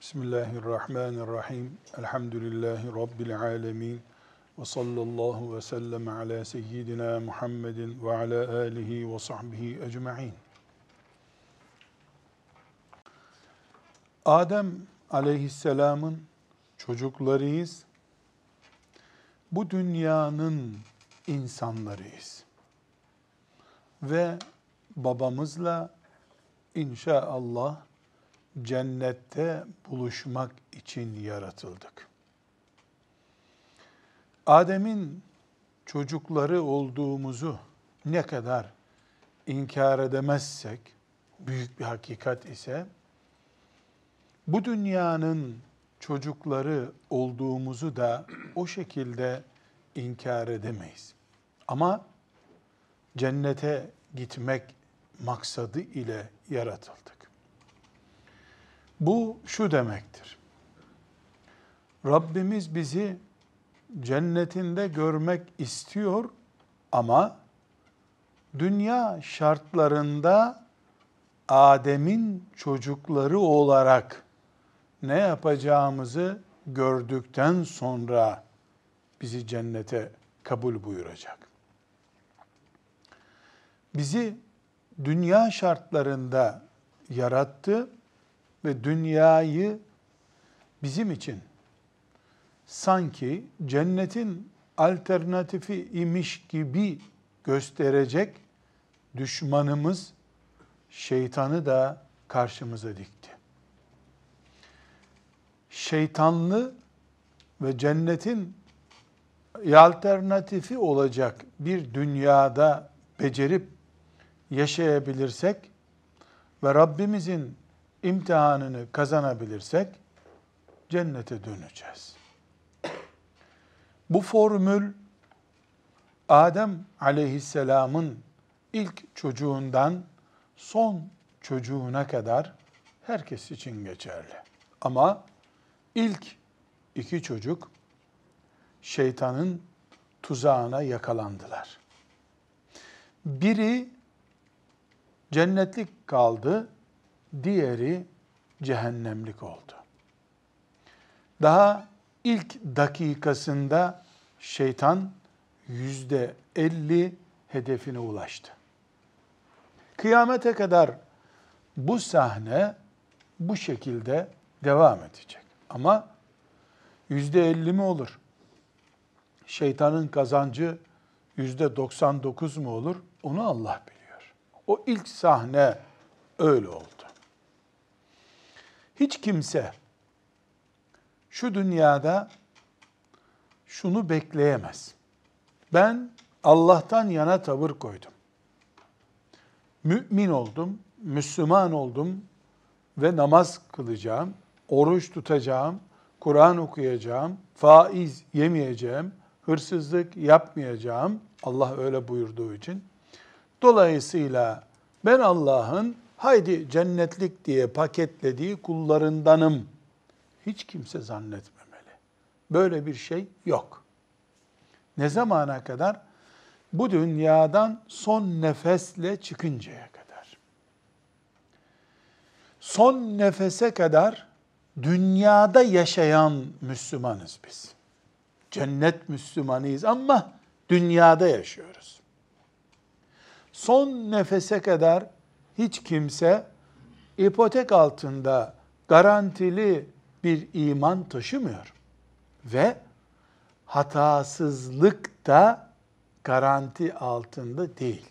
Bismillahirrahmanirrahim. Elhamdülillahi Rabbil alemin. Ve sallallahu ve sellem ala seyyidina Muhammedin ve ala alihi ve sahbihi ecma'in. Adem aleyhisselamın çocuklarıyız. Bu dünyanın insanlarıyız. Ve babamızla inşallah cennette buluşmak için yaratıldık. Adem'in çocukları olduğumuzu ne kadar inkar edemezsek, büyük bir hakikat ise, bu dünyanın çocukları olduğumuzu da o şekilde inkar edemeyiz. Ama cennete gitmek maksadı ile yaratıldık. Bu şu demektir: Rabbimiz bizi cennetinde görmek istiyor ama dünya şartlarında Adem'in çocukları olarak ne yapacağımızı gördükten sonra bizi cennete kabul buyuracak. Bizi dünya şartlarında yarattı ve dünyayı bizim için sanki cennetin alternatifi imiş gibi gösterecek düşmanımız şeytanı da karşımıza dikti. Şeytanlı ve cennetin alternatifi olacak bir dünyada becerip yaşayabilirsek ve Rabbimizin imtihanını kazanabilirsek cennete döneceğiz. Bu formül Adem aleyhisselamın ilk çocuğundan son çocuğuna kadar herkes için geçerli. Ama ilk iki çocuk şeytanın tuzağına yakalandılar. Biri cennetlik kaldı, diğeri cehennemlik oldu. Daha ilk dakikasında şeytan %50 hedefine ulaştı. Kıyamete kadar bu sahne bu şekilde devam edecek. Ama %50 mi olur? Şeytanın kazancı %99 mu olur? Onu Allah biliyor. O ilk sahne öyle oldu. Hiç kimse şu dünyada şunu bekleyemez: ben Allah'tan yana tavır koydum, mümin oldum, Müslüman oldum ve namaz kılacağım, oruç tutacağım, Kur'an okuyacağım, faiz yemeyeceğim, hırsızlık yapmayacağım, Allah öyle buyurduğu için. Dolayısıyla ben Allah'ın haydi cennetlik diye paketlediği kullarındanım. Hiç kimse zannetmemeli. Böyle bir şey yok. Ne zamana kadar? Bu dünyadan son nefesle çıkıncaya kadar. Son nefese kadar dünyada yaşayan Müslümanız biz. Cennet Müslümanıyız ama dünyada yaşıyoruz. Son nefese kadar hiç kimse ipotek altında garantili bir iman taşımıyor. Ve hatasızlık da garanti altında değil.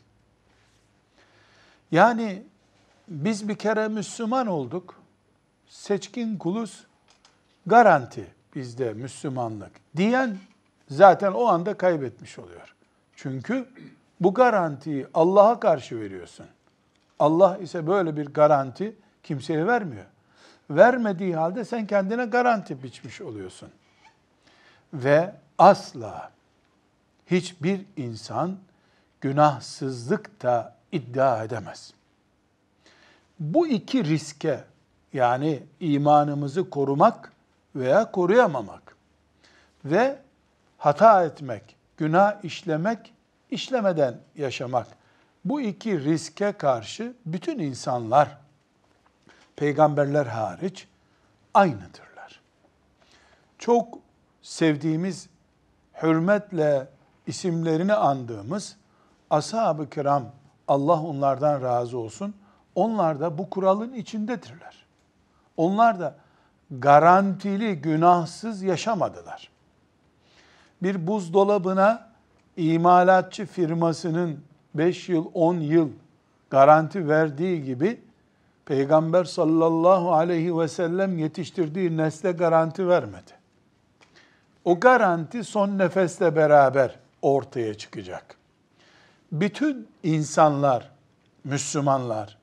Yani biz bir kere Müslüman olduk, seçkin kuluz, garanti bizde Müslümanlık diyen zaten o anda kaybetmiş oluyor. Çünkü bu garantiyi Allah'a karşı veriyorsun. Allah ise böyle bir garanti kimseye vermiyor. Vermediği halde sen kendine garanti biçmiş oluyorsun. Ve asla hiçbir insan günahsızlık da iddia edemez. Bu iki riske, yani imanımızı korumak veya koruyamamak ve hata etmek, günah işlemek, işlemeden yaşamak, bu iki riske karşı bütün insanlar, peygamberler hariç, aynıdırlar. Çok sevdiğimiz, hürmetle isimlerini andığımız ashab-ı kiram, Allah onlardan razı olsun, onlar da bu kuralın içindedirler. Onlar da garantili, günahsız yaşamadılar. Bir buzdolabına imalatçı firmasının 5 yıl, 10 yıl garanti verdiği gibi Peygamber sallallahu aleyhi ve sellem yetiştirdiği nesle garanti vermedi. O garanti son nefesle beraber ortaya çıkacak. Bütün insanlar, Müslümanlar,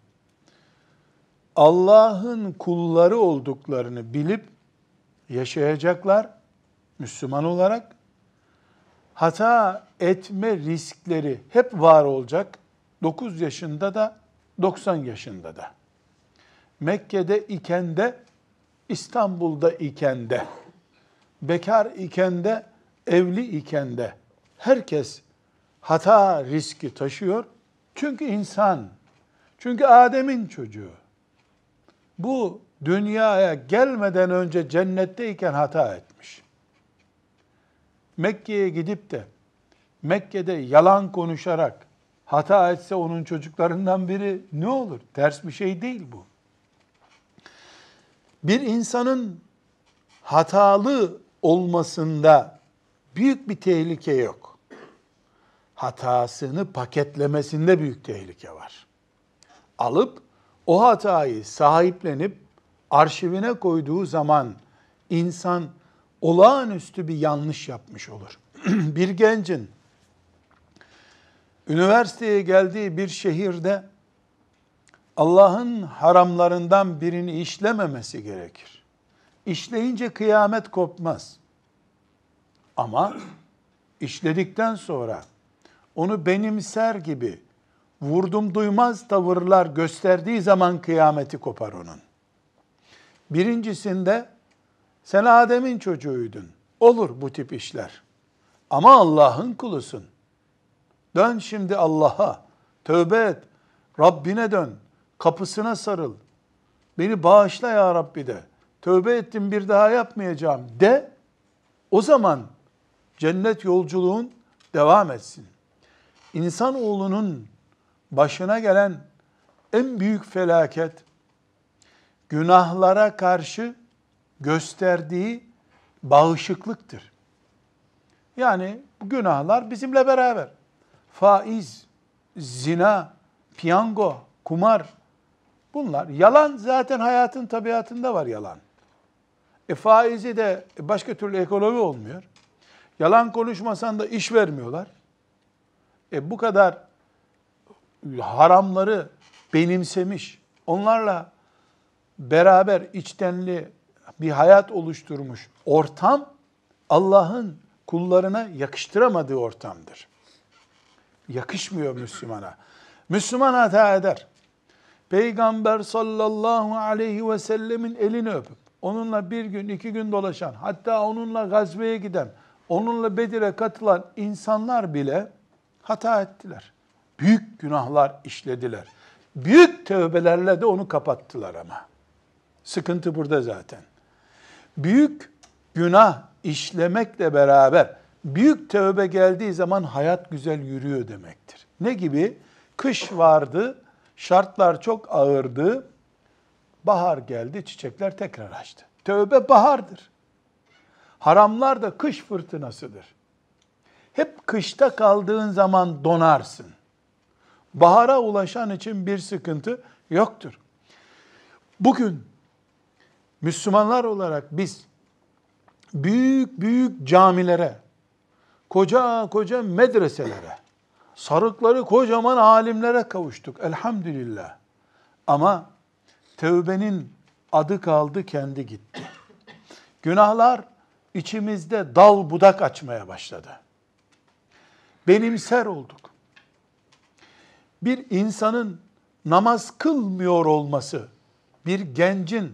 Allah'ın kulları olduklarını bilip yaşayacaklar Müslüman olarak. Hata etme riskleri hep var olacak. 9 yaşında da 90 yaşında da. Mekke'de iken de, İstanbul'da iken de, bekar iken de, evli iken de herkes hata riski taşıyor. Çünkü insan, çünkü Adem'in çocuğu. Bu dünyaya gelmeden önce cennetteyken hata etmiş. Mekke'ye gidip de Mekke'de yalan konuşarak hata etse onun çocuklarından biri ne olur? Ters bir şey değil bu. Bir insanın hatalı olmasında büyük bir tehlike yok. Hatasını paketlemesinde büyük tehlike var. Alıp o hatayı sahiplenip arşivine koyduğu zaman insan olağanüstü bir yanlış yapmış olur. Bir gencin üniversiteye geldiği bir şehirde Allah'ın haramlarından birini işlememesi gerekir. İşleyince kıyamet kopmaz. Ama işledikten sonra onu benimser gibi vurdum duymaz tavırlar gösterdiği zaman kıyameti kopar onun. Birincisinde sen Adem'in çocuğuydun. Olur bu tip işler. Ama Allah'ın kulusun. Dön şimdi Allah'a. Tövbe et. Rabbine dön. Kapısına sarıl. Beni bağışla ya Rabbi de. Tövbe ettim bir daha yapmayacağım de. O zaman cennet yolculuğun devam etsin. İnsanoğlunun başına gelen en büyük felaket günahlara karşı gösterdiği bağışıklıktır. Yani bu günahlar bizimle beraber. Faiz, zina, piyango, kumar, bunlar. Yalan zaten hayatın tabiatında var yalan. Faizi de başka türlü ekonomi olmuyor. Yalan konuşmasan da iş vermiyorlar. Bu kadar haramları benimsemiş, onlarla beraber içtenli bir hayat oluşturmuş ortam, Allah'ın kullarına yakıştıramadığı ortamdır. Yakışmıyor Müslümana. Müslüman hata eder. Peygamber sallallahu aleyhi ve sellemin elini öpüp, onunla bir gün, 2 gün dolaşan, hatta onunla gazveye giden, onunla Bedir'e katılan insanlar bile hata ettiler. Büyük günahlar işlediler. Büyük tövbelerle de onu kapattılar ama. Sıkıntı burada zaten. Büyük günah işlemekle beraber büyük tövbe geldiği zaman hayat güzel yürüyor demektir. Ne gibi? Kış vardı, şartlar çok ağırdı, bahar geldi, çiçekler tekrar açtı. Tövbe bahardır. Haramlar da kış fırtınasıdır. Hep kışta kaldığın zaman donarsın. Bahara ulaşan için bir sıkıntı yoktur. Bugün Müslümanlar olarak biz büyük büyük camilere, koca koca medreselere, sarıkları kocaman alimlere kavuştuk elhamdülillah. Ama tövbenin adı kaldı, kendi gitti. Günahlar içimizde dal budak açmaya başladı. Benimser olduk. Bir insanın namaz kılmıyor olması, bir gencin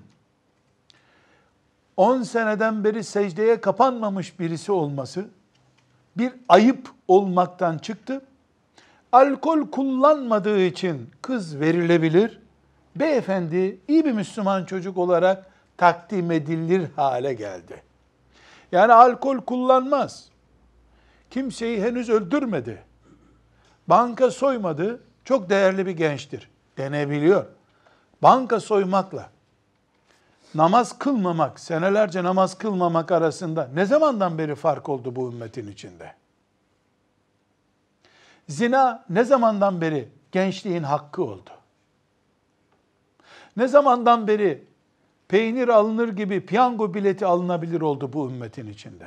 10 seneden beri secdeye kapanmamış birisi olması bir ayıp olmaktan çıktı. Alkol kullanmadığı için kız verilebilir. Beyefendi iyi bir Müslüman çocuk olarak takdim edilir hale geldi. Yani alkol kullanmaz. Kimseyi henüz öldürmedi. Banka soymadı, çok değerli bir gençtir denebiliyor. Banka soymakla namaz kılmamak, senelerce namaz kılmamak arasında ne zamandan beri fark oldu bu ümmetin içinde? Zina ne zamandan beri gençliğin hakkı oldu? Ne zamandan beri peynir alınır gibi piyango bileti alınabilir oldu bu ümmetin içinde?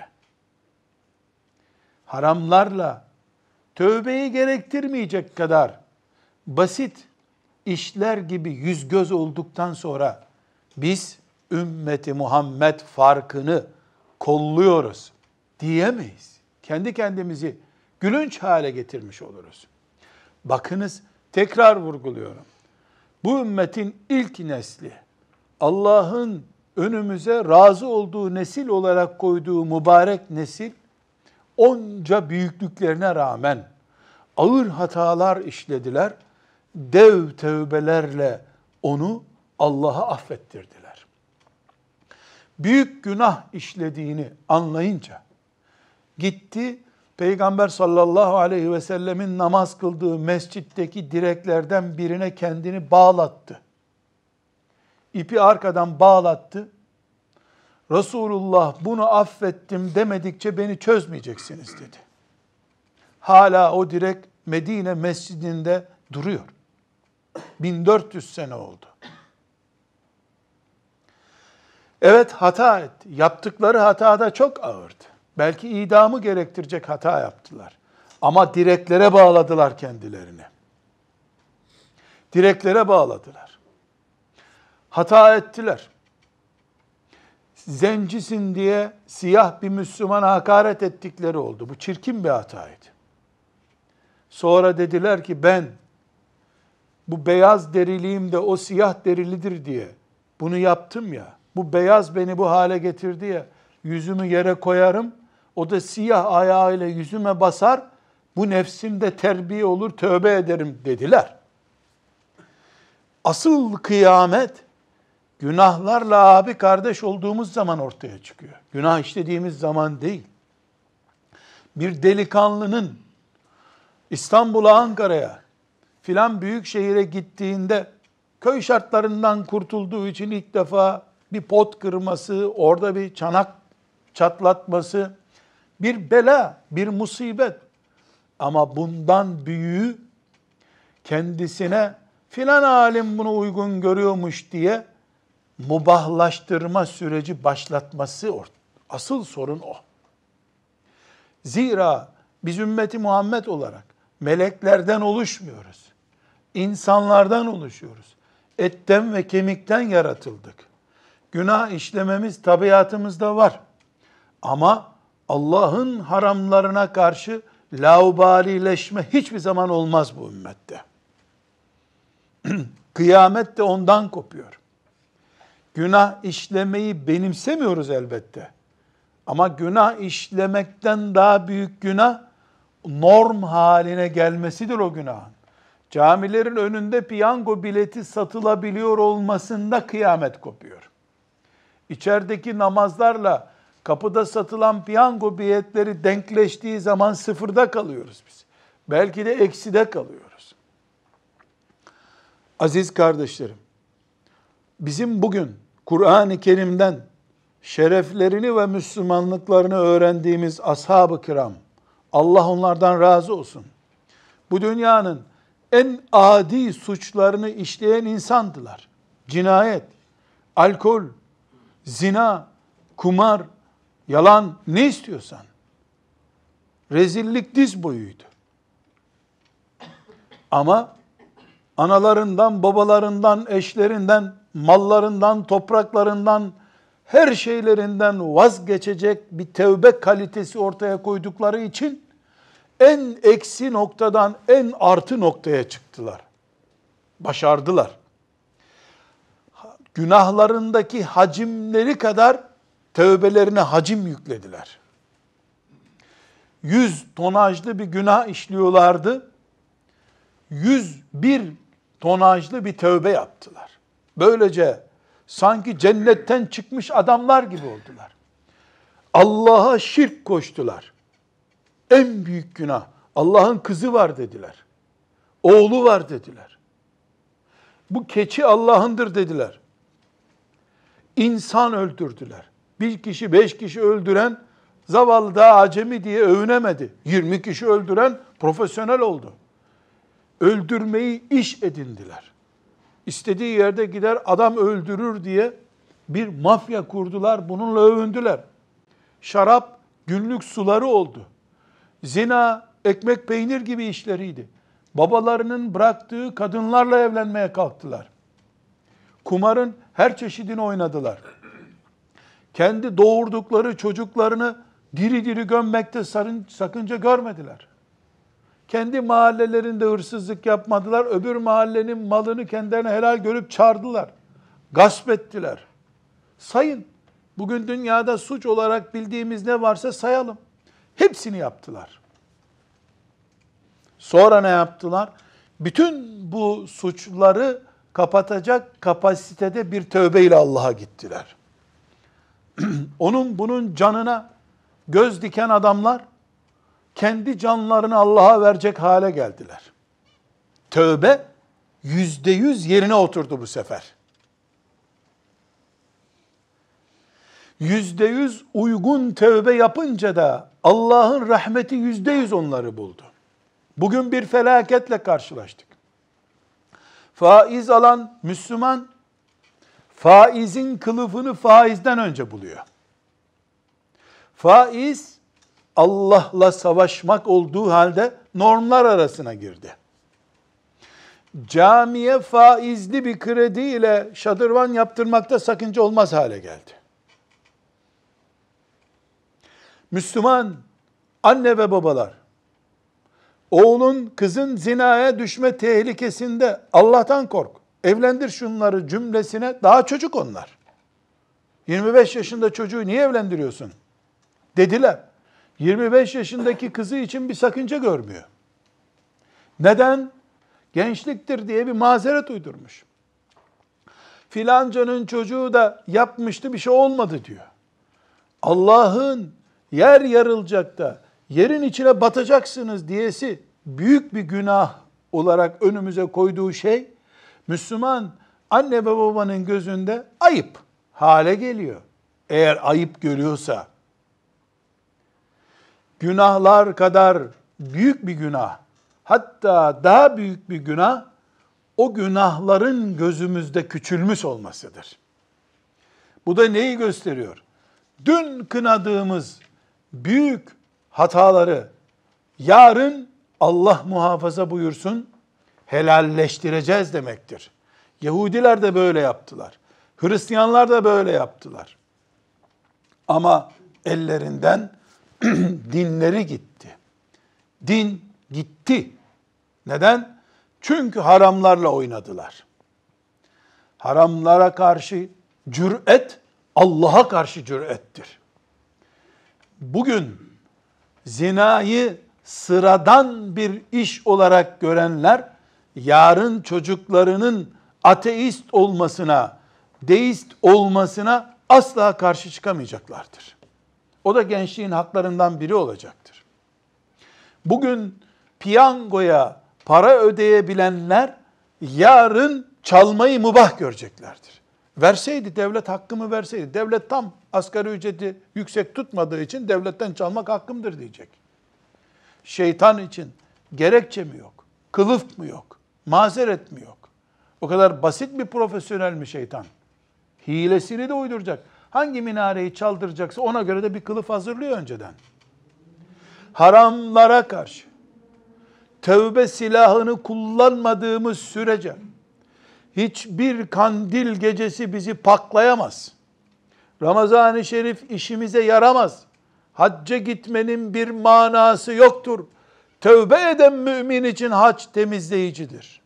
Haramlarla tövbeyi gerektirmeyecek kadar basit işler gibi yüz göz olduktan sonra biz ümmeti Muhammed farkını kolluyoruz diyemeyiz. Kendi kendimizi gülünç hale getirmiş oluruz. Bakınız, tekrar vurguluyorum. Bu ümmetin ilk nesli, Allah'ın önümüze razı olduğu nesil olarak koyduğu mübarek nesil, onca büyüklüklerine rağmen ağır hatalar işlediler, dev tövbelerle onu Allah'a affettirdiler. Büyük günah işlediğini anlayınca gitti, Peygamber sallallahu aleyhi ve sellemin namaz kıldığı mescitteki direklerden birine kendini bağlattı. İpi arkadan bağlattı. Resulullah bunu affettim demedikçe beni çözmeyeceksiniz dedi. Hala o direk Medine mescidinde duruyor. 1400 sene oldu. Evet, hata etti. Yaptıkları hata da çok ağırdı. Belki idamı gerektirecek hata yaptılar. Ama direklere bağladılar kendilerini. Direklere bağladılar. Hata ettiler. Zencisin diye siyah bir Müslümana hakaret ettikleri oldu. Bu çirkin bir hataydı. Sonra dediler ki ben bu beyaz deriliğim de o siyah derilidir diye bunu yaptım ya, bu beyaz beni bu hale getirdi ya, yüzümü yere koyarım, o da siyah ayağıyla yüzüme basar, bu nefsimde terbiye olur, tövbe ederim dediler. Asıl kıyamet, günahlarla abi kardeş olduğumuz zaman ortaya çıkıyor. Günah işlediğimiz zaman değil. Bir delikanlının İstanbul'a, Ankara'ya, filan büyük şehire gittiğinde köy şartlarından kurtulduğu için ilk defa bir pot kırması, orada bir çanak çatlatması, bir bela, bir musibet. Ama bundan büyüğü kendisine filan alim bunu uygun görüyormuş diye mubahlaştırma süreci başlatması, asıl sorun o. Zira biz ümmeti Muhammed olarak meleklerden oluşmuyoruz. İnsanlardan oluşuyoruz. Etten ve kemikten yaratıldık. Günah işlememiz tabiatımızda var. Ama Allah'ın haramlarına karşı laubalileşme hiçbir zaman olmaz bu ümmette. Kıyamet de ondan kopuyor. Günah işlemeyi benimsemiyoruz elbette. Ama günah işlemekten daha büyük günah, norm haline gelmesidir o günahın. Camilerin önünde piyango bileti satılabiliyor olmasında kıyamet kopuyor. İçerideki namazlarla kapıda satılan piyango biletleri denkleştiği zaman sıfırda kalıyoruz biz. Belki de ekside kalıyoruz. Aziz kardeşlerim, bizim bugün Kur'an-ı Kerim'den şereflerini ve Müslümanlıklarını öğrendiğimiz ashab-ı kiram, Allah onlardan razı olsun, bu dünyanın en adi suçlarını işleyen insandılar. Cinayet, alkol, zina, kumar, yalan, ne istiyorsan. Rezillik diz boyuydu. Ama analarından, babalarından, eşlerinden, mallarından, topraklarından, her şeylerinden vazgeçecek bir tevbe kalitesi ortaya koydukları için en eksi noktadan en artı noktaya çıktılar. Başardılar. Günahlarındaki hacimleri kadar tövbelerine hacim yüklediler. 100 tonajlı bir günah işliyorlardı. 101 tonajlı bir tövbe yaptılar. Böylece Sanki cennetten çıkmış adamlar gibi oldular. Allah'a şirk koştular. En büyük günah. Allah'ın kızı var dediler. Oğlu var dediler. Bu keçi Allah'ındır dediler. İnsan öldürdüler. Bir kişi, 5 kişi öldüren zavallı da acemi diye övünemedi. 20 kişi öldüren profesyonel oldu. Öldürmeyi iş edindiler. İstediği yerde gider adam öldürür diye bir mafya kurdular, bununla övündüler. Şarap günlük suları oldu. Zina ekmek peynir gibi işleriydi. Babalarının bıraktığı kadınlarla evlenmeye kalktılar. Kumarın her çeşidini oynadılar. Kendi doğurdukları çocuklarını diri diri gömmekte sakınca görmediler. Kendi mahallelerinde hırsızlık yapmadılar. Öbür mahallenin malını kendilerine helal görüp çardılar. Gasp ettiler. Sayın. Bugün dünyada suç olarak bildiğimiz ne varsa sayalım. Hepsini yaptılar. Sonra ne yaptılar? Bütün bu suçları kapatacak kapasitede bir tövbeyle Allah'a gittiler. Onun bunun canına göz diken adamlar kendi canlarını Allah'a verecek hale geldiler. Tövbe %100 yerine oturdu bu sefer. %100 uygun tövbe yapınca da Allah'ın rahmeti %100 onları buldu. Bugün bir felaketle karşılaştık. Faiz alan Müslüman, faizin kılıfını faizden önce buluyor. Faiz, Allah'la savaşmak olduğu halde normlar arasına girdi. Camiye faizli bir kredi ile şadırvan yaptırmakta sakınca olmaz hale geldi. Müslüman anne ve babalar, oğlun, kızın zinaya düşme tehlikesinde Allah'tan kork, evlendir şunları cümlesine, daha çocuk onlar. 25 yaşında çocuğu niye evlendiriyorsun dediler. 25 yaşındaki kızı için bir sakınca görmüyor. Neden? Gençliktir diye bir mazeret uydurmuş. Filancanın çocuğu da yapmıştı, bir şey olmadı diyor. Allah'ın yer yarılacak da yerin içine batacaksınız diyesi büyük bir günah olarak önümüze koyduğu şey, Müslüman anne ve babanın gözünde ayıp hale geliyor. Eğer ayıp görüyorsa, günahlar kadar büyük bir günah, hatta daha büyük bir günah, o günahların gözümüzde küçülmüş olmasıdır. Bu da neyi gösteriyor? Dün kınadığımız büyük hataları yarın Allah muhafaza buyursun helalleştireceğiz demektir. Yahudiler de böyle yaptılar. Hristiyanlar da böyle yaptılar. Ama ellerinden dinleri gitti. Din gitti. Neden? Çünkü haramlarla oynadılar. Haramlara karşı cüret, Allah'a karşı cürettir. Bugün zinayı sıradan bir iş olarak görenler, yarın çocuklarının ateist olmasına, deist olmasına asla karşı çıkamayacaklardır. O da gençliğin haklarından biri olacaktır. Bugün piyangoya para ödeyebilenler, yarın çalmayı mübah göreceklerdir. Verseydi, devlet hakkımı verseydi, devlet tam asgari ücreti yüksek tutmadığı için devletten çalmak hakkımdır diyecek. Şeytan için gerekçe mi yok? Kılıf mı yok? Mazeret mi yok? O kadar basit bir profesyonel mi şeytan? Hilesini de uyduracak. Hangi minareyi çaldıracaksa ona göre de bir kılıf hazırlıyor önceden. Haramlara karşı tövbe silahını kullanmadığımız sürece hiçbir kandil gecesi bizi paklayamaz. Ramazan-ı Şerif işimize yaramaz. Hacca gitmenin bir manası yoktur. Tövbe eden mümin için hac temizleyicidir.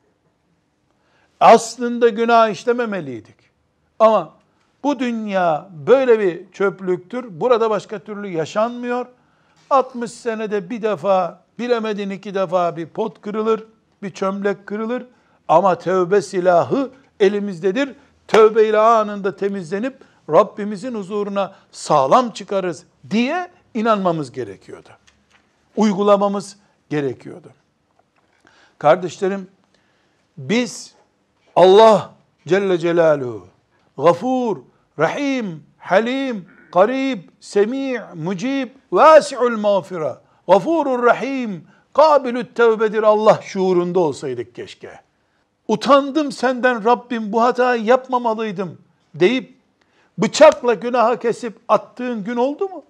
Aslında günah işlememeliydik. Ama bu dünya böyle bir çöplüktür. Burada başka türlü yaşanmıyor. 60 senede bir defa, bilemedin 2 defa bir pot kırılır, bir çömlek kırılır. Ama tövbe silahı elimizdedir. tövbe ile anında temizlenip Rabbimizin huzuruna sağlam çıkarız diye inanmamız gerekiyordu. Uygulamamız gerekiyordu. Kardeşlerim, biz Allah Celle Celaluhu, Gafur, Rahim, Halim, Karib, Semi', Mucib, Vasi'ul mağfira, Gafurur Rahim, Kabilü't tevbedir Allah şuurunda olsaydık keşke. Utandım senden Rabbim, bu hatayı yapmamalıydım deyip bıçakla günaha kesip attığın gün oldu mu?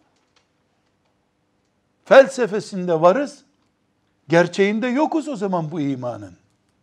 Felsefesinde varız, gerçeğinde yokuz o zaman bu imanın.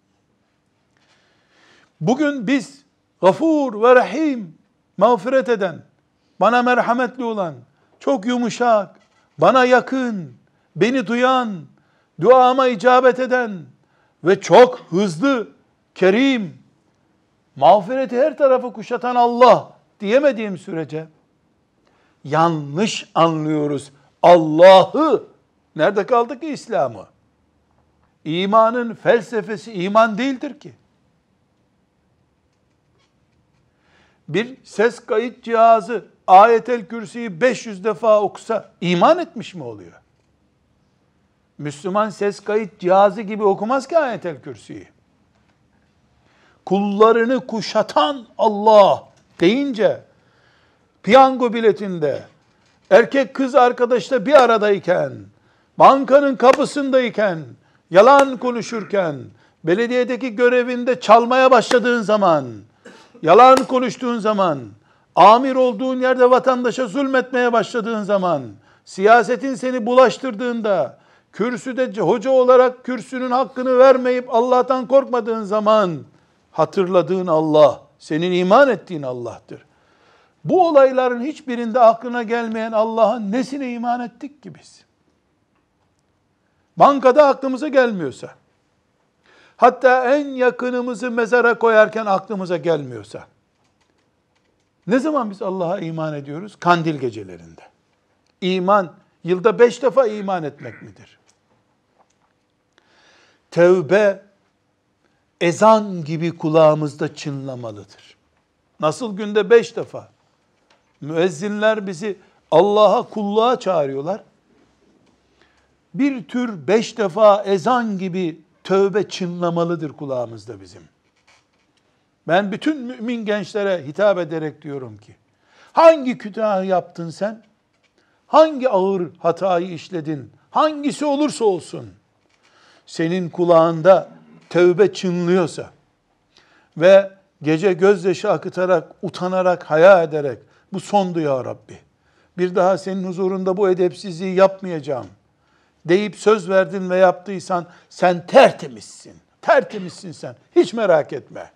Bugün biz Gafur ve Rahim, mağfiret eden, bana merhametli olan, çok yumuşak, bana yakın, beni duyan, duama icabet eden ve çok hızlı, kerim, mağfireti her tarafı kuşatan Allah diyemediğim sürece yanlış anlıyoruz Allah'ı. Nerede kaldı ki İslam'ı? İmanın felsefesi iman değildir ki. Bir ses kayıt cihazı Ayetel Kürsi'yi 500 defa okusa iman etmiş mi oluyor? Müslüman ses kayıt cihazı gibi okumaz ki Ayetel Kürsi'yi. Kullarını kuşatan Allah deyince, piyango biletinde, erkek kız arkadaşla bir aradayken, bankanın kapısındayken, yalan konuşurken, belediyedeki görevinde çalmaya başladığın zaman, yalan konuştuğun zaman, amir olduğun yerde vatandaşa zulmetmeye başladığın zaman, siyasetin seni bulaştırdığında, kürsüde hoca olarak kürsünün hakkını vermeyip Allah'tan korkmadığın zaman, hatırladığın Allah, senin iman ettiğin Allah'tır. Bu olayların hiçbirinde aklına gelmeyen Allah'ın nesine iman ettik ki biz? Bankada aklımıza gelmiyorsa, hatta en yakınımızı mezara koyarken aklımıza gelmiyorsa, ne zaman biz Allah'a iman ediyoruz? Kandil gecelerinde. İman, yılda 5 defa iman etmek midir? Tevbe, ezan gibi kulağımızda çınlamalıdır. Nasıl günde 5 defa? Müezzinler bizi Allah'a, kulluğa çağırıyorlar. Bir tür 5 defa ezan gibi tövbe çınlamalıdır kulağımızda bizim. Ben bütün mümin gençlere hitap ederek diyorum ki, hangi günahı yaptın sen? Hangi ağır hatayı işledin? Hangisi olursa olsun, senin kulağında tövbe çınlıyorsa ve gece gözyaşı akıtarak, utanarak, haya ederek, bu sondu ya Rabbi, bir daha senin huzurunda bu edepsizliği yapmayacağım deyip söz verdin ve yaptıysan, sen tertemizsin. Tertemizsin sen. Hiç merak etme.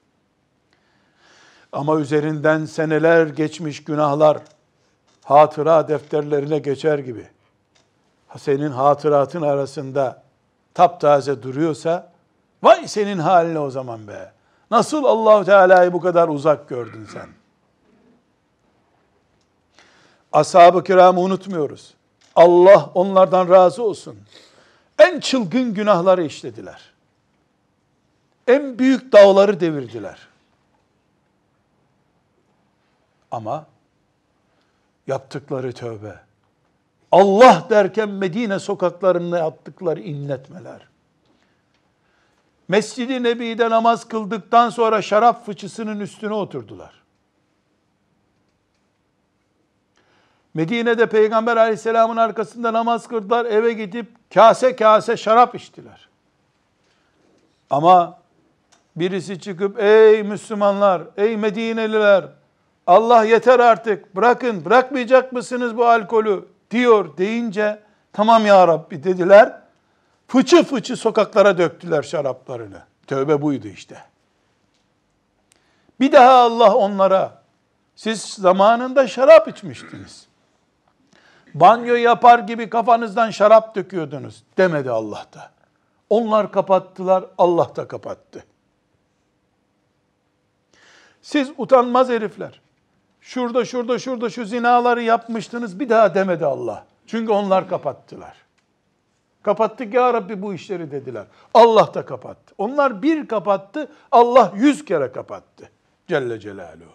Ama üzerinden seneler geçmiş günahlar hatıra defterlerine geçer gibi senin hatıratın arasında taptaze duruyorsa, vay senin haline o zaman be. Nasıl Allah-u Teala'yı bu kadar uzak gördün sen? Ashab-ı kiramı unutmuyoruz. Allah onlardan razı olsun. En çılgın günahları işlediler. En büyük dağları devirdiler. Ama yaptıkları tövbe, Allah derken Medine sokaklarında yaptıkları inletmeler, Mescid-i Nebi'de namaz kıldıktan sonra şarap fıçısının üstüne oturdular. Medine'de Peygamber Aleyhisselam'ın arkasında namaz kıldılar, eve gidip kase kase şarap içtiler. Ama birisi çıkıp, ey Müslümanlar, ey Medineliler, Allah yeter artık, bırakın, bırakmayacak mısınız bu alkolü diyor deyince, tamam ya Rabbi dediler, fıçı fıçı sokaklara döktüler şaraplarını. Tövbe buydu işte. Bir daha Allah onlara, siz zamanında şarap içmiştiniz, banyo yapar gibi kafanızdan şarap döküyordunuz demedi Allah da. Onlar kapattılar, Allah da kapattı. Siz utanmaz herifler, şurada şu zinaları yapmıştınız, bir daha demedi Allah. Çünkü onlar kapattılar. Kapattık ya Rabbi bu işleri dediler. Allah da kapattı. Onlar bir kapattı, Allah 100 kere kapattı. Celle Celaluhu.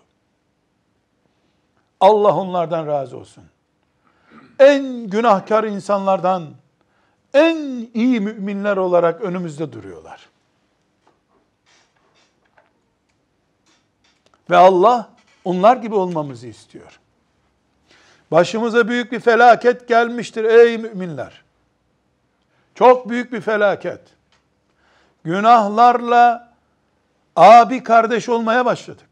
Allah onlardan razı olsun. En günahkar insanlardan en iyi müminler olarak önümüzde duruyorlar. Ve Allah onlar gibi olmamızı istiyor. Başımıza büyük bir felaket gelmiştir ey müminler. Çok büyük bir felaket. Günahlarla abi kardeş olmaya başladık.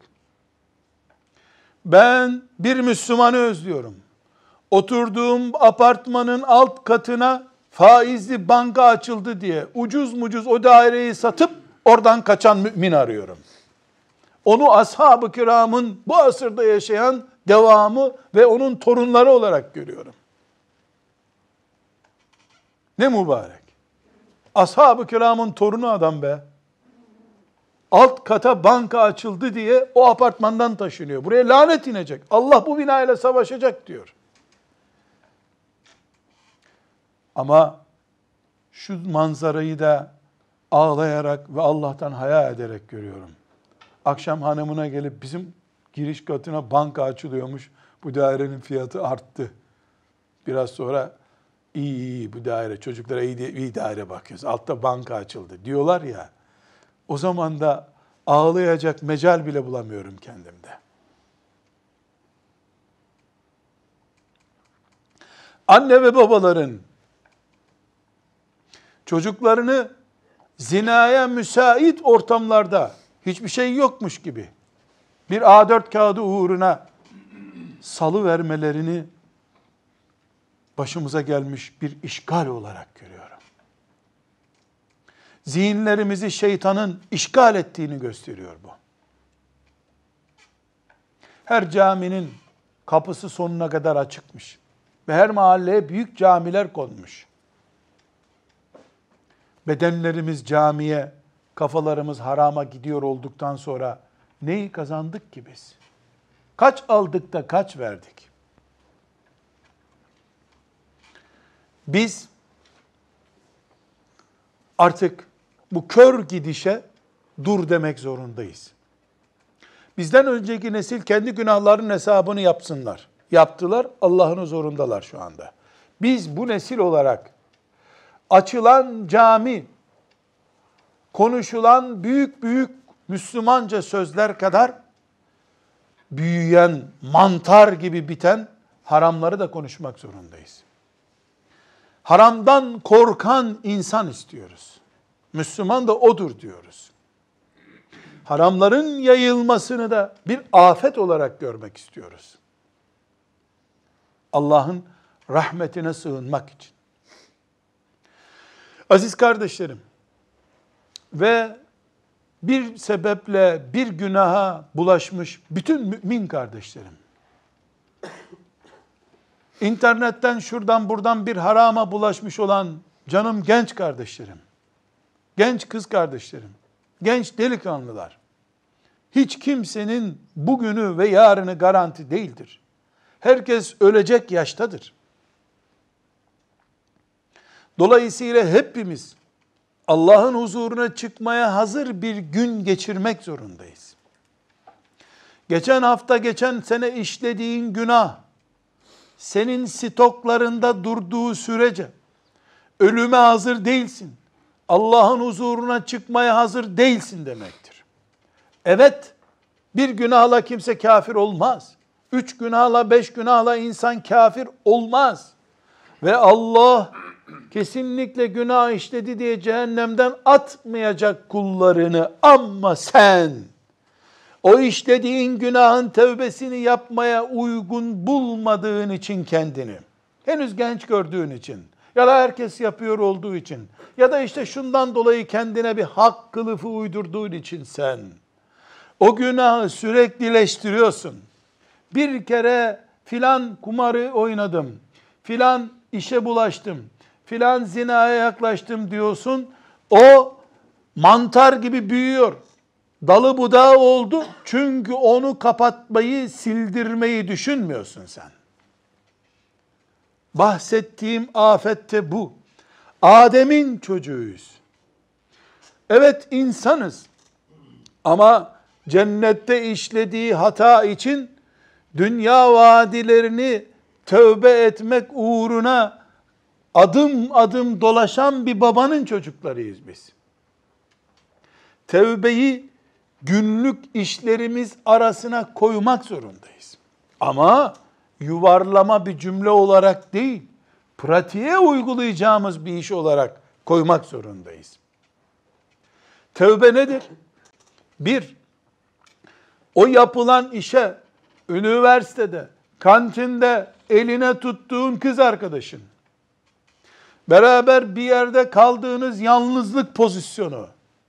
Ben bir Müslümanı özlüyorum. Oturduğum apartmanın alt katına faizli banka açıldı diye ucuz mucuz o daireyi satıp oradan kaçan mümin arıyorum. Onu ashab-ı kiramın bu asırda yaşayan devamı ve onun torunları olarak görüyorum. Ne mübarek. Ashab-ı kiramın torunu adam be. Alt kata banka açıldı diye o apartmandan taşınıyor. Buraya lanet inecek. Allah bu binayla savaşacak diyor. Ama şu manzarayı da ağlayarak ve Allah'tan haya ederek görüyorum. Akşam hanımına gelip bizim giriş katına banka açılıyormuş. Bu dairenin fiyatı arttı. Biraz sonra iyi bu daire, çocuklara iyi daire bakıyoruz. Altta banka açıldı diyorlar ya. O zaman da ağlayacak mecal bile bulamıyorum kendimde. Anne ve babaların çocuklarını zinaya müsait ortamlarda hiçbir şey yokmuş gibi bir A4 kağıdı uğruna salı vermelerini başımıza gelmiş bir işgal olarak görüyorum. Zihinlerimizi şeytanın işgal ettiğini gösteriyor bu. Her caminin kapısı sonuna kadar açıkmış. Ve her mahalleye büyük camiler konmuş. Bedenlerimiz camiye, kafalarımız harama gidiyor olduktan sonra neyi kazandık ki biz? Kaç aldık da kaç verdik? Biz artık bu kör gidişe dur demek zorundayız. Bizden önceki nesil kendi günahlarının hesabını yapsınlar. Yaptılar, Allah'ın huzurundalar şu anda. Biz bu nesil olarak açılan cami, konuşulan büyük büyük Müslümanca sözler kadar büyüyen, mantar gibi biten haramları da konuşmak zorundayız. Haramdan korkan insan istiyoruz. Müslüman da odur diyoruz. Haramların yayılmasını da bir afet olarak görmek istiyoruz. Allah'ın rahmetine sığınmak için. Aziz kardeşlerim, ve bir sebeple bir günaha bulaşmış bütün mümin kardeşlerim, İnternetten şuradan buradan bir harama bulaşmış olan canım genç kardeşlerim, genç kız kardeşlerim, genç delikanlılar, hiç kimsenin bugünü ve yarını garanti değildir. Herkes ölecek yaştadır. Dolayısıyla hepimiz Allah'ın huzuruna çıkmaya hazır bir gün geçirmek zorundayız. Geçen hafta, geçen sene işlediğin günah, senin stoklarında durduğu sürece ölüme hazır değilsin. Allah'ın huzuruna çıkmaya hazır değilsin demektir. Evet, bir günahla kimse kafir olmaz. 3 günahla, 5 günahla insan kafir olmaz. Ve Allah kesinlikle günah işledi diye cehennemden atmayacak kullarını, ama sen o işlediğin günahın tevbesini yapmaya uygun bulmadığın için kendini, henüz genç gördüğün için, ya da herkes yapıyor olduğu için, ya da işte şundan dolayı kendine bir hak kılıfı uydurduğun için sen o günahı süreklileştiriyorsun. Bir kere filan kumarı oynadım, filan işe bulaştım, filan zinaya yaklaştım diyorsun, o mantar gibi büyüyor. Dalı budağı oldu, çünkü onu kapatmayı, sildirmeyi düşünmüyorsun sen. Bahsettiğim afette bu. Adem'in çocuğuyuz. Evet insanız, ama cennette işlediği hata için dünya vadilerini tövbe etmek uğruna adım adım dolaşan bir babanın çocuklarıyız biz. Tevbeyi günlük işlerimiz arasına koymak zorundayız. Ama yuvarlama bir cümle olarak değil, pratiğe uygulayacağımız bir iş olarak koymak zorundayız. Tevbe nedir? Bir, o yapılan işe, üniversitede, kantinde eline tuttuğun kız arkadaşın, beraber bir yerde kaldığınız yalnızlık pozisyonu,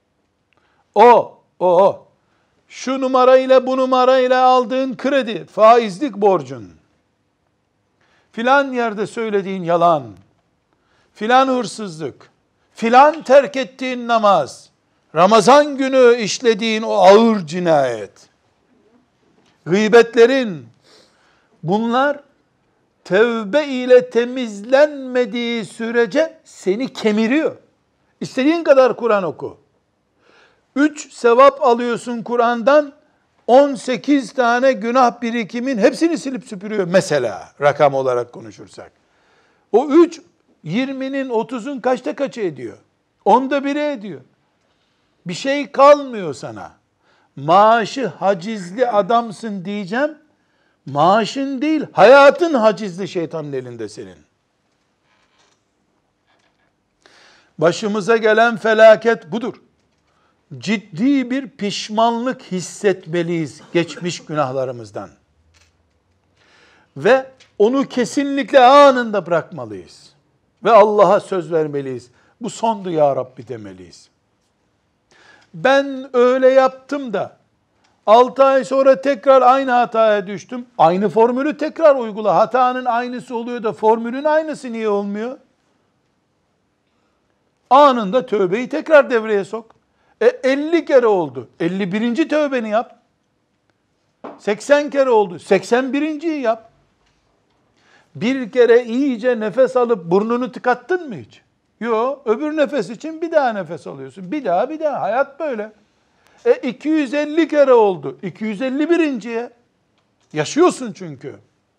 şu numarayla bu numarayla aldığın kredi, faizlik borcun, filan yerde söylediğin yalan, filan hırsızlık, filan terk ettiğin namaz, Ramazan günü işlediğin o ağır cinayet, gıybetlerin, bunlar tevbe ile temizlenmediği sürece seni kemiriyor. İstediğin kadar Kur'an oku. 3 sevap alıyorsun Kur'an'dan, 18 tane günah birikimin hepsini silip süpürüyor mesela, rakam olarak konuşursak. O 3, 20'nin 30'un kaçta kaçı ediyor? 10'da 1'i ediyor. Bir şey kalmıyor sana. Maaşı hacizli adamsın diyeceğim. Maaşın değil, hayatın hacizli şeytanın elinde senin. Başımıza gelen felaket budur. Ciddi bir pişmanlık hissetmeliyiz geçmiş günahlarımızdan. Ve onu kesinlikle anında bırakmalıyız. Ve Allah'a söz vermeliyiz. Bu sondu ya Rabbi demeliyiz. Ben öyle yaptım da 6 ay sonra tekrar aynı hataya düştüm. Aynı formülü tekrar uygula. Hatanın aynısı oluyor da formülün aynısı niye olmuyor? Anında tövbeyi tekrar devreye sok. 50 kere oldu. 51. tövbeni yap. 80 kere oldu. 81.yi yap. Bir kere iyice nefes alıp burnunu tıkattın mı hiç? Yok. Öbür nefes için bir daha nefes alıyorsun. Bir daha. Hayat böyle. 250 kere oldu. 251.ye. Yaşıyorsun çünkü.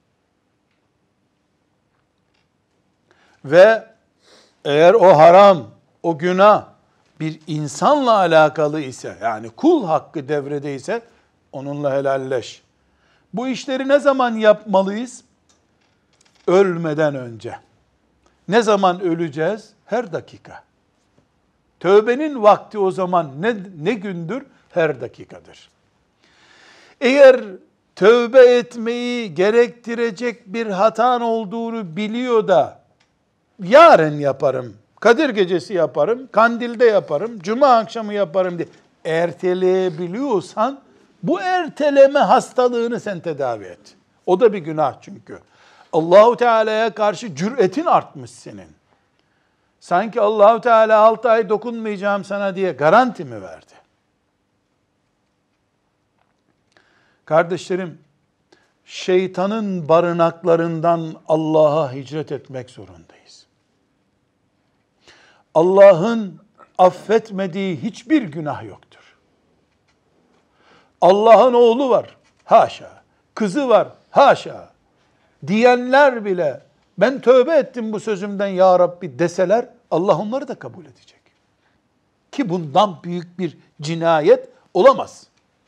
Ve eğer o haram, o günah bir insanla alakalı ise, yani kul hakkı devredeyse, onunla helalleş. Bu işleri ne zaman yapmalıyız? Ölmeden önce. Ne zaman öleceğiz? Her dakika. Tövbenin vakti o zaman ne gündür? Her dakikadır. Eğer tövbe etmeyi gerektirecek bir hatan olduğunu biliyor da, yarın yaparım, Kadir gecesi yaparım, kandilde yaparım, cuma akşamı yaparım diye erteleyebiliyorsan, bu erteleme hastalığını sen tedavi et. O da bir günah çünkü. Allahu Teala'ya karşı cüretin artmış senin. Sanki Allahu Teala 6 ay dokunmayacağım sana diye garanti mi verdi? Kardeşlerim, şeytanın barınaklarından Allah'a hicret etmek zorundayız. Allah'ın affetmediği hiçbir günah yoktur. Allah'ın oğlu var, haşa. Kızı var, haşa. Diyenler bile, ben tövbe ettim bu sözümden ya Rabbi deseler, Allah onları da kabul edecek. Ki bundan büyük bir cinayet olamaz.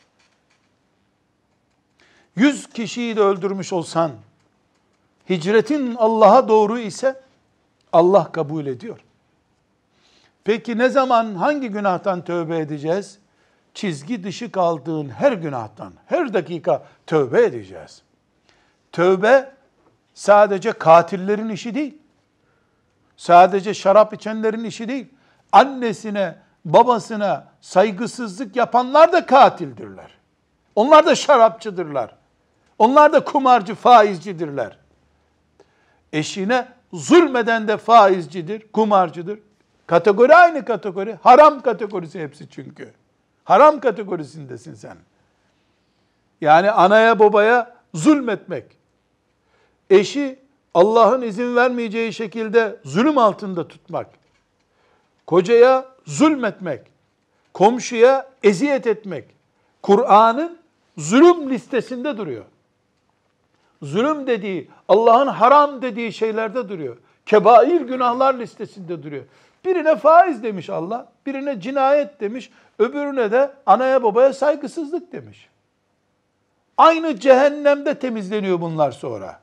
100 kişiyi de öldürmüş olsan, hicretin Allah'a doğru ise, Allah kabul ediyor. Peki ne zaman, hangi günahtan tövbe edeceğiz? Çizgi dışı kaldığın her günahtan, her dakika tövbe edeceğiz. Tövbe sadece katillerin işi değil. Sadece şarap içenlerin işi değil. Annesine, babasına saygısızlık yapanlar da katildirler. Onlar da şarapçıdırlar. Onlar da kumarcı, faizcidirler. Eşine zulmeden de faizcidir, kumarcıdır. Kategori aynı kategori. Haram kategorisi hepsi çünkü. Haram kategorisindesin sen. Yani anaya babaya zulmetmek. Eşi Allah'ın izin vermeyeceği şekilde zulüm altında tutmak. Kocaya zulmetmek. Komşuya eziyet etmek. Kur'an'ın zulüm listesinde duruyor. Zulüm dediği, Allah'ın haram dediği şeylerde duruyor. Kebair günahlar listesinde duruyor. Birine faiz demiş Allah, birine cinayet demiş, öbürüne de anaya babaya saygısızlık demiş. Aynı cehennemde temizleniyor bunlar sonra.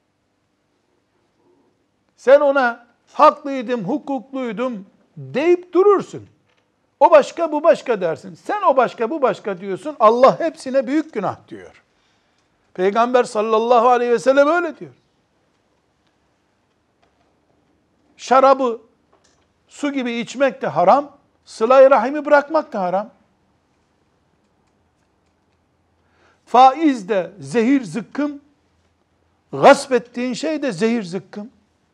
Sen ona haklıydım, hukukluydum deyip durursun. O başka, bu başka dersin. Sen o başka, bu başka diyorsun. Allah hepsine büyük günah diyor. Peygamber sallallahu aleyhi ve sellem öyle diyor. Şarabı su gibi içmek de haram, sıla-i rahimi bırakmak da haram. Faiz de zehir zıkkım, gasp ettiğin şey de zehir zıkkım.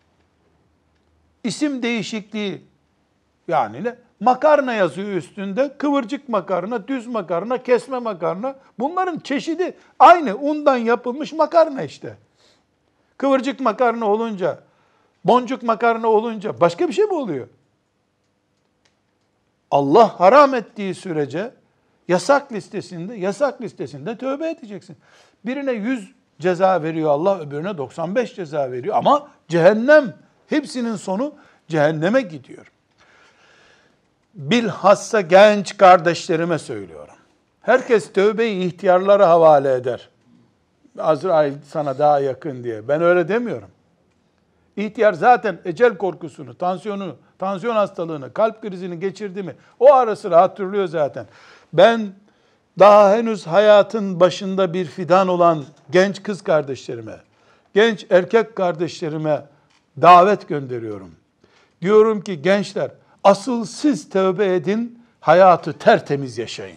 İsim değişikliği, yani ne? Makarna yazıyor üstünde, kıvırcık makarna, düz makarna, kesme makarna. Bunların çeşidi aynı, undan yapılmış makarna işte. Kıvırcık makarna olunca, boncuk makarna olunca başka bir şey mi oluyor? Allah haram ettiği sürece yasak listesinde tövbe edeceksin. Birine 100 ceza veriyor Allah, öbürüne 95 ceza veriyor. Ama cehennem, hepsinin sonu cehenneme gidiyor. Bilhassa genç kardeşlerime söylüyorum. Herkes tövbeyi ihtiyarlara havale eder. Azrail sana daha yakın diye. Ben öyle demiyorum. İhtiyar zaten ecel korkusunu, tansiyon hastalığını, kalp krizini geçirdi mi o ara sıra hatırlıyor zaten. Ben daha henüz hayatın başında bir fidan olan genç kız kardeşlerime, genç erkek kardeşlerime davet gönderiyorum. Diyorum ki gençler, asıl siz tövbe edin, hayatı tertemiz yaşayın.